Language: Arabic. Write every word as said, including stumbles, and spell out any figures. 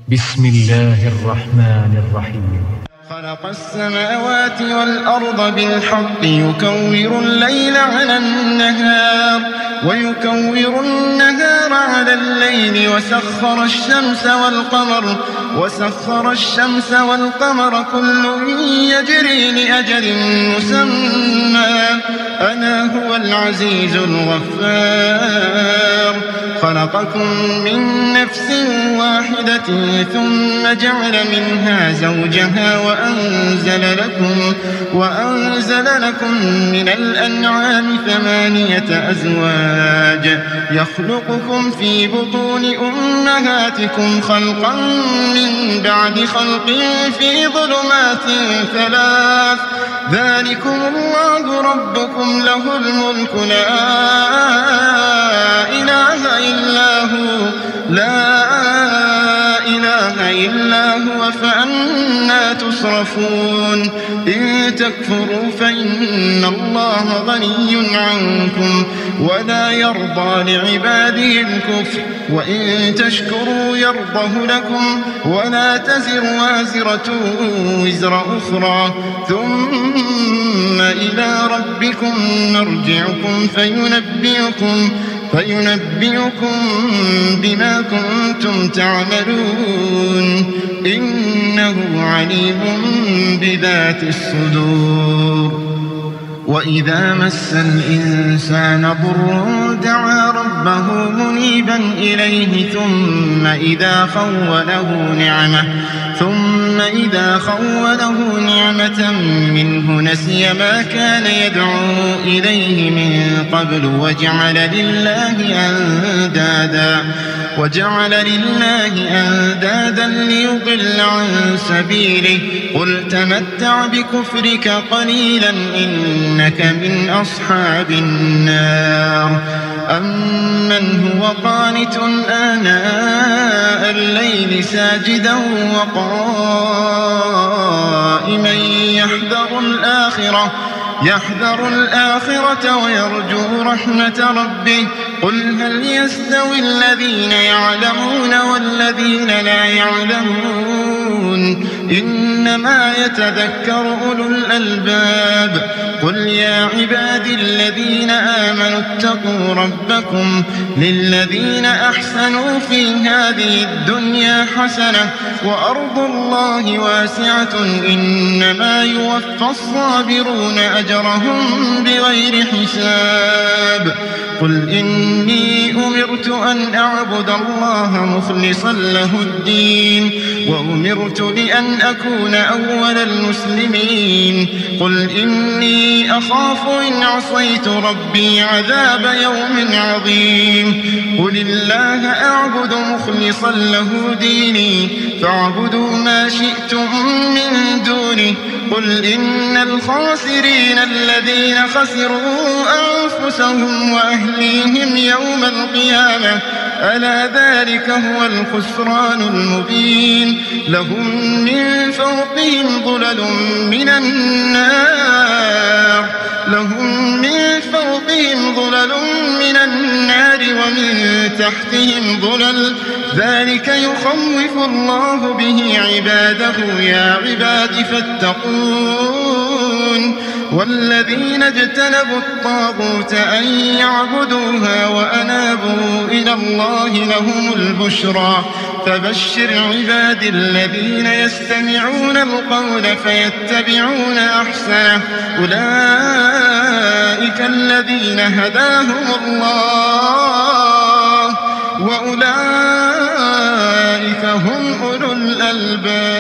بسم الله الرحمن الرحيم. خلق السماوات والأرض بالحق يكور الليل على النهار ويكور النهار على الليل وسخر الشمس والقمر وسخر الشمس والقمر كل يجري لأجل مسمى ألا هو العزيز الغفار. خلقكم من نفس واحدة ثم جعل منها زوجها وأنزل لكم, وأنزل لكم من الأنعام ثمانية أزواج يخلقكم في بطون أمهاتكم خلقا من بعد خلق في ظلمات ثلاث ذلكم الله ربكم له الملك لا إله إلا هو لا إله إلا هو فأنى تصرفون. إن تكفروا فإن الله غني عنكم ولا يرضى لعباده الكفر وإن تشكروا يرضه لكم ولا تزر وازرة وزر أخرى ثم إلى ربكم مرجعكم فينبئكم فينبئكم بما كنتم تعملون إنه عليم بذات الصدور. وإذا مس الإنسان ضر دعا ربه منيبا إليه ثم إذا خوله نعمة ثم إذا خوله نعمة منه نسي ما كان يدعو إليه من قبل وجعل لله أندادا وجعل لله أندادا ليضل عن سبيله قل تمتع بكفرك قليلا إنك من أصحاب النار. أمن هو قانت آناء الليل ساجدا وقائما يحذر الآخرة يحذر الآخرة ويرجو رحمة ربه قل هل يستوي الذين يعلمون والذين لا يعلمون إنما يتذكر أولو الألباب. قل يا عبادي الذين آمنوا اتقوا ربكم للذين أحسنوا في هذه الدنيا حسنة وأرض الله واسعة إنما يوفى الصابرون أجرهم بغير حساب. قل إني أمرت أن أعبد الله مخلصا له الدين وأمرت لأن أكون أول المسلمين. قل إني أخاف إن عصيت ربي عذاب يوم عظيم. قل الله أعبد مخلصا له ديني فاعبدوا ما شئتم من دونه. قل إن الخاسرين الذين خسروا أنفسهم وأهليهم يوم القيامة ألا ذلك هو الخسران المبين. لهم من فوقهم ظلل من النار لهم من فوقهم ظلل من النار ومن تحتهم ظلل ذلك يخوف الله به عباده يا عباد فاتقون. والذين اجتنبوا الطاغوت أن يعبدوها وأنابوا إلى الله لهم البشرى فبشر عباد الذين يستمعون القول فيتبعون أحسنه أولئك الذين هداهم الله وأولئك هم أولو الألباب.